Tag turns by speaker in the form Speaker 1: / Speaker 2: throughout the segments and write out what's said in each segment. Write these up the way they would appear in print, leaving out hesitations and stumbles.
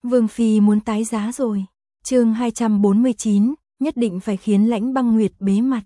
Speaker 1: Vương phi muốn tái giá rồi. Chương 249, nhất định phải khiến Lãnh Băng Nguyệt bế mặt.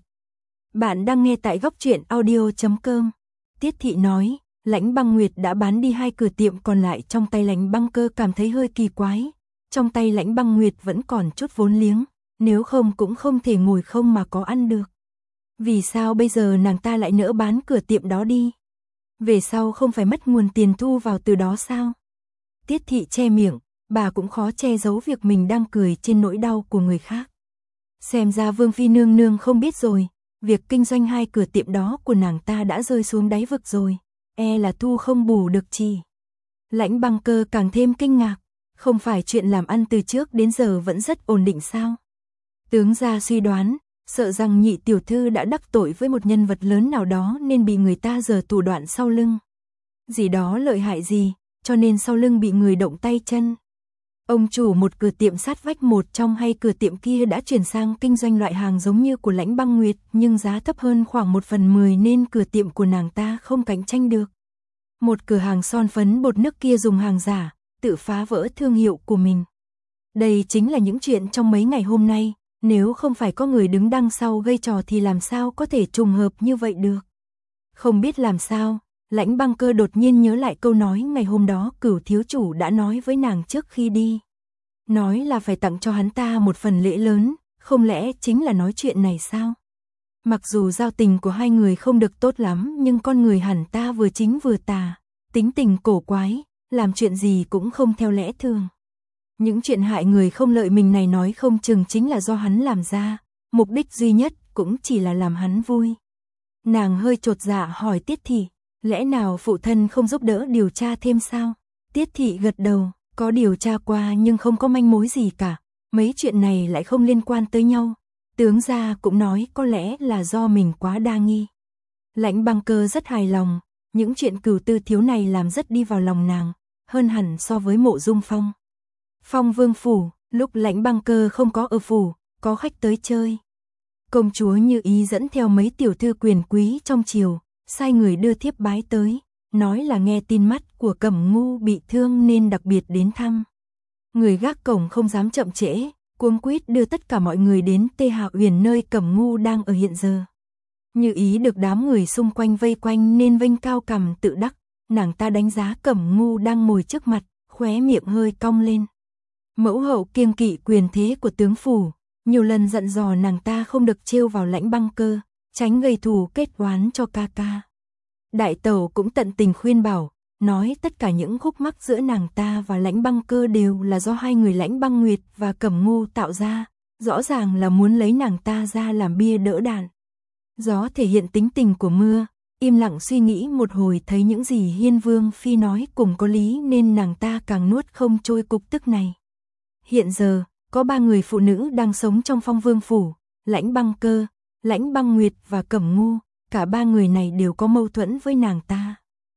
Speaker 1: Bạn đang nghe tại góc truyện audio.com. Tiết thị nói, Lãnh Băng Nguyệt đã bán đi 2 cửa tiệm còn lại trong tay Lãnh Băng Cơ cảm thấy hơi kỳ quái. Trong tay Lãnh Băng Nguyệt vẫn còn chút vốn liếng, nếu không cũng không thể ngồi không mà có ăn được. Vì sao bây giờ nàng ta lại nỡ bán cửa tiệm đó đi? Về sau không phải mất nguồn tiền thu vào từ đó sao? Tiết thị che miệng, bà cũng khó che giấu việc mình đang cười trên nỗi đau của người khác. Xem ra Vương phi nương nương không biết rồi, việc kinh doanh 2 cửa tiệm đó của nàng ta đã rơi xuống đáy vực rồi, e là thu không bù được chi. Lãnh Băng Cơ càng thêm kinh ngạc, không phải chuyện làm ăn từ trước đến giờ vẫn rất ổn định sao? Tướng gia suy đoán, sợ rằng nhị tiểu thư đã đắc tội với một nhân vật lớn nào đó nên bị người ta giở thủ đoạn sau lưng. Gì đó lợi hại gì, cho nên sau lưng bị người động tay chân. Ông chủ một cửa tiệm sát vách một trong 2 cửa tiệm kia đã chuyển sang kinh doanh loại hàng giống như của Lãnh Băng Nguyệt, nhưng giá thấp hơn khoảng 1/10 nên cửa tiệm của nàng ta không cạnh tranh được. Một cửa hàng son phấn bột nước kia dùng hàng giả, tự phá vỡ thương hiệu của mình. Đây chính là những chuyện trong mấy ngày hôm nay, nếu không phải có người đứng đằng sau gây trò thì làm sao có thể trùng hợp như vậy được. Không biết làm sao, Lãnh Băng Cơ đột nhiên nhớ lại câu nói ngày hôm đó Cửu thiếu chủ đã nói với nàng trước khi đi. Nói là phải tặng cho hắn ta một phần lễ lớn, không lẽ chính là nói chuyện này sao? Mặc dù giao tình của hai người không được tốt lắm nhưng con người hẳn ta vừa chính vừa tà, tính tình cổ quái, làm chuyện gì cũng không theo lẽ thường. Những chuyện hại người không lợi mình này nói không chừng chính là do hắn làm ra, mục đích duy nhất cũng chỉ là làm hắn vui. Nàng hơi chột dạ hỏi Tiết thị, lẽ nào phụ thân không giúp đỡ điều tra thêm sao? Tiết thị gật đầu, có điều tra qua nhưng không có manh mối gì cả, mấy chuyện này lại không liên quan tới nhau. Tướng gia cũng nói có lẽ là do mình quá đa nghi. Lãnh Băng Cơ rất hài lòng, những chuyện Cửu Tư thiếu này làm rất đi vào lòng nàng, hơn hẳn so với Mộ Dung Phong. Phong Vương phủ, lúc Lãnh Băng Cơ không có ở phủ, có khách tới chơi. Công chúa Như Ý dẫn theo mấy tiểu thư quyền quý trong triều, sai người đưa thiếp bái tới, nói là nghe tin mắt của Cẩm Ngu bị thương nên đặc biệt đến thăm. Người gác cổng không dám chậm trễ, cuống quýt đưa tất cả mọi người đến Tê Hạ Uyển nơi Cẩm Ngu đang ở hiện giờ. Như Ý được đám người xung quanh vây quanh nên vênh cao cằm tự đắc, nàng ta đánh giá Cẩm Ngu đang ngồi trước mặt, khóe miệng hơi cong lên. Mẫu hậu kiêng kỵ quyền thế của tướng phủ, nhiều lần dặn dò nàng ta không được trêu vào Lãnh Băng Cơ, tránh gây thù kết oán cho ca ca. Đại tẩu cũng tận tình khuyên bảo, nói tất cả những khúc mắc giữa nàng ta và Lãnh Băng Cơ đều là do hai người Lãnh Băng Nguyệt và Cẩm Ngu tạo ra, rõ ràng là muốn lấy nàng ta ra làm bia đỡ đạn. Gió thể hiện tính tình của mưa, im lặng suy nghĩ một hồi thấy những gì Hiên Vương phi nói cùng có lý nên nàng ta càng nuốt không trôi cục tức này. Hiện giờ, có 3 người phụ nữ đang sống trong Phong Vương phủ, Lãnh Băng Cơ, Lãnh Băng Nguyệt và Cẩm Ngu, cả 3 người này đều có mâu thuẫn với nàng ta.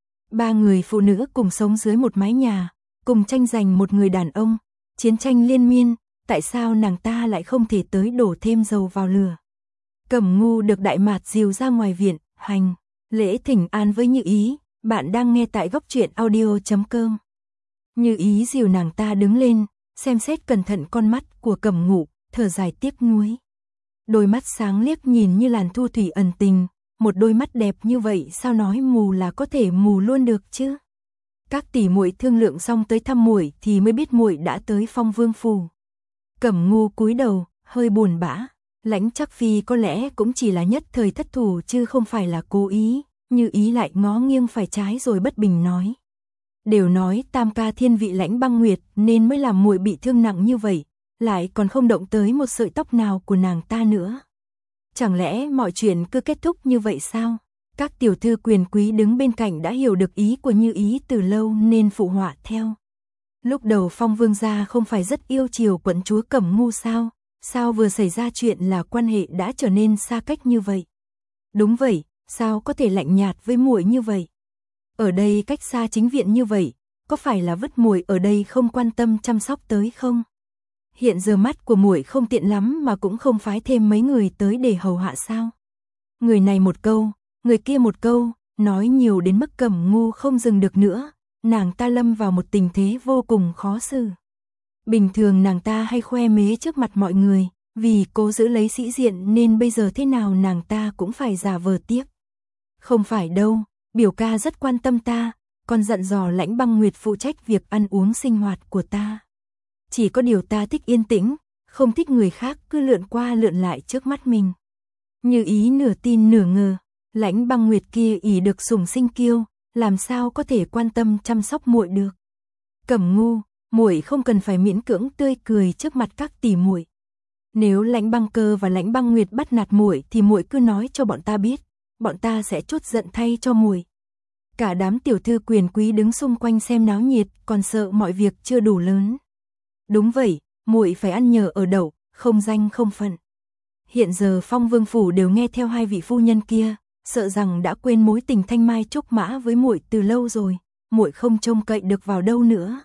Speaker 1: 3 người phụ nữ cùng sống dưới một mái nhà, cùng tranh giành một người đàn ông, chiến tranh liên miên, tại sao nàng ta lại không thể tới đổ thêm dầu vào lửa? Cẩm Ngu được Đại Mạt dìu ra ngoài viện, hành lễ thỉnh an với Như Ý, bạn đang nghe tại góc truyện audio.com. Như Ý dìu nàng ta đứng lên, xem xét cẩn thận con mắt của Cẩm Ngu, thở dài tiếc nuối. Đôi mắt sáng liếc nhìn như làn thu thủy ẩn tình, một đôi mắt đẹp như vậy sao nói mù là có thể mù luôn được chứ? Các tỷ muội thương lượng xong tới thăm muội thì mới biết muội đã tới Phong Vương phủ. Cẩm Ngu cúi đầu, hơi buồn bã, Lãnh Trắc Phi có lẽ cũng chỉ là nhất thời thất thủ chứ không phải là cố ý, Như Ý lại ngó nghiêng phải trái rồi bất bình nói. Đều nói tam ca thiên vị Lãnh Băng Nguyệt nên mới làm muội bị thương nặng như vậy, lại còn không động tới một sợi tóc nào của nàng ta nữa. Chẳng lẽ mọi chuyện cứ kết thúc như vậy sao? Các tiểu thư quyền quý đứng bên cạnh đã hiểu được ý của Như Ý từ lâu nên phụ họa theo. Lúc đầu Phong Vương gia không phải rất yêu chiều quận chúa Cẩm Ngu sao? Sao vừa xảy ra chuyện là quan hệ đã trở nên xa cách như vậy? Đúng vậy, sao có thể lạnh nhạt với muội như vậy? Ở đây cách xa chính viện như vậy, có phải là vứt muội ở đây không quan tâm chăm sóc tới không? Hiện giờ mắt của muội không tiện lắm mà cũng không phái thêm mấy người tới để hầu hạ sao? Người này một câu, người kia một câu, nói nhiều đến mức Cẩm Ngu không dừng được nữa, nàng ta lâm vào một tình thế vô cùng khó xử. Bình thường nàng ta hay khoe mế trước mặt mọi người, vì cố giữ lấy sĩ diện nên bây giờ thế nào nàng ta cũng phải giả vờ tiếc. Không phải đâu, biểu ca rất quan tâm ta, còn dặn dò Lãnh Băng Nguyệt phụ trách việc ăn uống sinh hoạt của ta. Chỉ có điều ta thích yên tĩnh, không thích người khác cứ lượn qua lượn lại trước mắt mình. Như ý nửa tin nửa ngờ, Lãnh Băng Nguyệt kia ỷ được sủng sinh kiêu, làm sao có thể quan tâm chăm sóc muội được. Cẩm Ngu, muội không cần phải miễn cưỡng tươi cười trước mặt các tỷ muội. Nếu Lãnh Băng Cơ và Lãnh Băng Nguyệt bắt nạt muội thì muội cứ nói cho bọn ta biết, bọn ta sẽ trút giận thay cho muội. Cả đám tiểu thư quyền quý đứng xung quanh xem náo nhiệt, còn sợ mọi việc chưa đủ lớn. Đúng vậy, muội phải ăn nhờ ở đậu, không danh không phận. Hiện giờ Phong Vương phủ đều nghe theo hai vị phu nhân kia, sợ rằng đã quên mối tình thanh mai trúc mã với muội từ lâu rồi, muội không trông cậy được vào đâu nữa.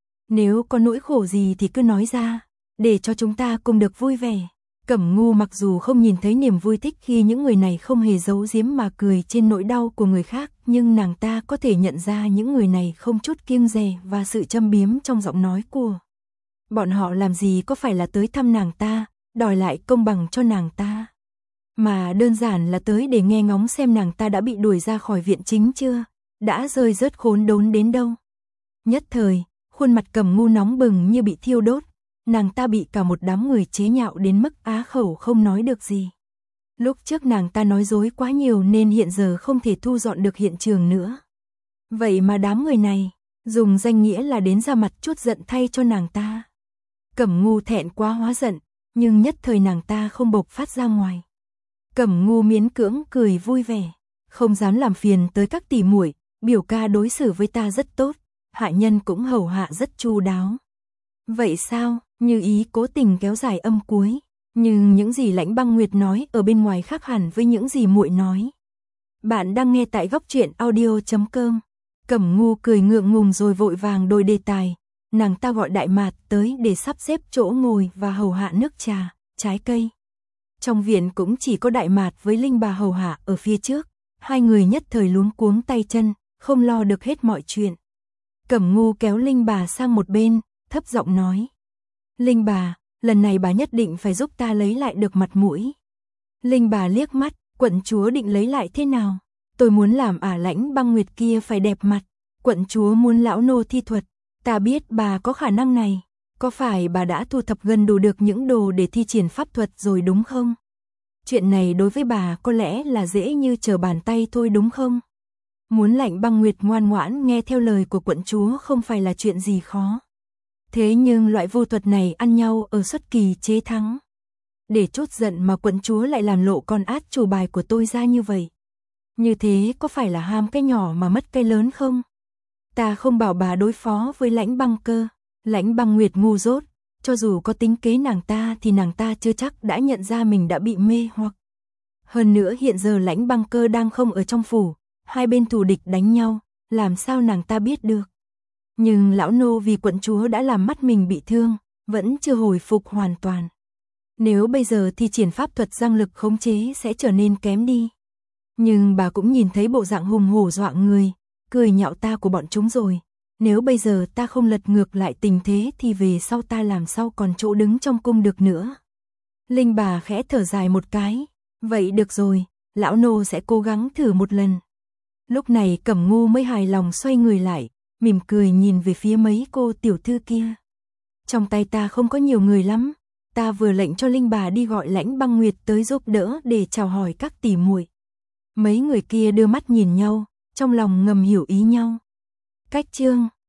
Speaker 1: Nếu có nỗi khổ gì thì cứ nói ra, để cho chúng ta cùng được vui vẻ. Cẩm Ngu mặc dù không nhìn thấy niềm vui thích khi những người này không hề giấu giếm mà cười trên nỗi đau của người khác, nhưng nàng ta có thể nhận ra những người này không chút kiêng dè và sự châm biếm trong giọng nói của. Bọn họ làm gì có phải là tới thăm nàng ta, đòi lại công bằng cho nàng ta, mà đơn giản là tới để nghe ngóng xem nàng ta đã bị đuổi ra khỏi viện chính chưa, đã rơi rớt khốn đốn đến đâu. Nhất thời, khuôn mặt Cẩm Ngu nóng bừng như bị thiêu đốt, nàng ta bị cả một đám người chế nhạo đến mức á khẩu không nói được gì. Lúc trước nàng ta nói dối quá nhiều nên hiện giờ không thể thu dọn được hiện trường nữa. Vậy mà đám người này, dùng danh nghĩa là đến ra mặt chút giận thay cho nàng ta. Cẩm Ngu thẹn quá hóa giận, nhưng nhất thời nàng ta không bộc phát ra ngoài. Cẩm Ngu miễn cưỡng cười vui vẻ, không dám làm phiền tới các tỷ muội, biểu ca đối xử với ta rất tốt, hạ nhân cũng hầu hạ rất chu đáo. Vậy sao? Như ý cố tình kéo dài âm cuối, nhưng những gì Lãnh Băng Nguyệt nói ở bên ngoài khác hẳn với những gì muội nói. Bạn đang nghe tại góc truyện audio.com. Cẩm Ngu cười ngượng ngùng rồi vội vàng đổi đề tài, nàng ta gọi Đại Mạt tới để sắp xếp chỗ ngồi và hầu hạ nước trà, trái cây. Trong viện cũng chỉ có Đại Mạt với Linh bà hầu hạ ở phía trước, hai người nhất thời luống cuống tay chân, không lo được hết mọi chuyện. Cẩm Ngu kéo Linh bà sang một bên, thấp giọng nói: Linh bà, lần này bà nhất định phải giúp ta lấy lại được mặt mũi. Linh bà liếc mắt, quận chúa định lấy lại thế nào? Tôi muốn làm Lãnh Băng Nguyệt kia phải đẹp mặt, quận chúa muốn lão nô thi thuật, ta biết bà có khả năng này. Có phải bà đã thu thập gần đủ được những đồ để thi triển pháp thuật rồi đúng không? Chuyện này đối với bà có lẽ là dễ như trở bàn tay thôi đúng không? Muốn Lãnh Băng Nguyệt ngoan ngoãn nghe theo lời của quận chúa không phải là chuyện gì khó. Thế nhưng loại vô thuật này ăn nhau ở xuất kỳ chế thắng. Để trút giận mà quận chúa lại làm lộ con át chủ bài của tôi ra như vậy. Như thế có phải là ham cái nhỏ mà mất cái lớn không? Ta không bảo bà đối phó với Lãnh Băng Cơ. Lãnh Băng Nguyệt ngu dốt, cho dù có tính kế nàng ta thì nàng ta chưa chắc đã nhận ra mình đã bị mê hoặc. Hơn nữa hiện giờ Lãnh Băng Cơ đang không ở trong phủ, hai bên thù địch đánh nhau, làm sao nàng ta biết được. Nhưng lão nô vì quận chúa đã làm mắt mình bị thương, vẫn chưa hồi phục hoàn toàn. Nếu bây giờ thi triển pháp thuật giang lực khống chế sẽ trở nên kém đi. Nhưng bà cũng nhìn thấy bộ dạng hùng hổ dọa người, cười nhạo ta của bọn chúng rồi. Nếu bây giờ ta không lật ngược lại tình thế thì về sau ta làm sao còn chỗ đứng trong cung được nữa. Linh bà khẽ thở dài một cái. Vậy được rồi, lão nô sẽ cố gắng thử một lần. Lúc này Cẩm Ngu mới hài lòng xoay người lại, mỉm cười nhìn về phía mấy cô tiểu thư kia. Trong tay ta không có nhiều người lắm, ta vừa lệnh cho Linh bà đi gọi Lãnh Băng Nguyệt tới giúp đỡ để chào hỏi các tỷ muội. Mấy người kia đưa mắt nhìn nhau, trong lòng ngầm hiểu ý nhau. Cách chương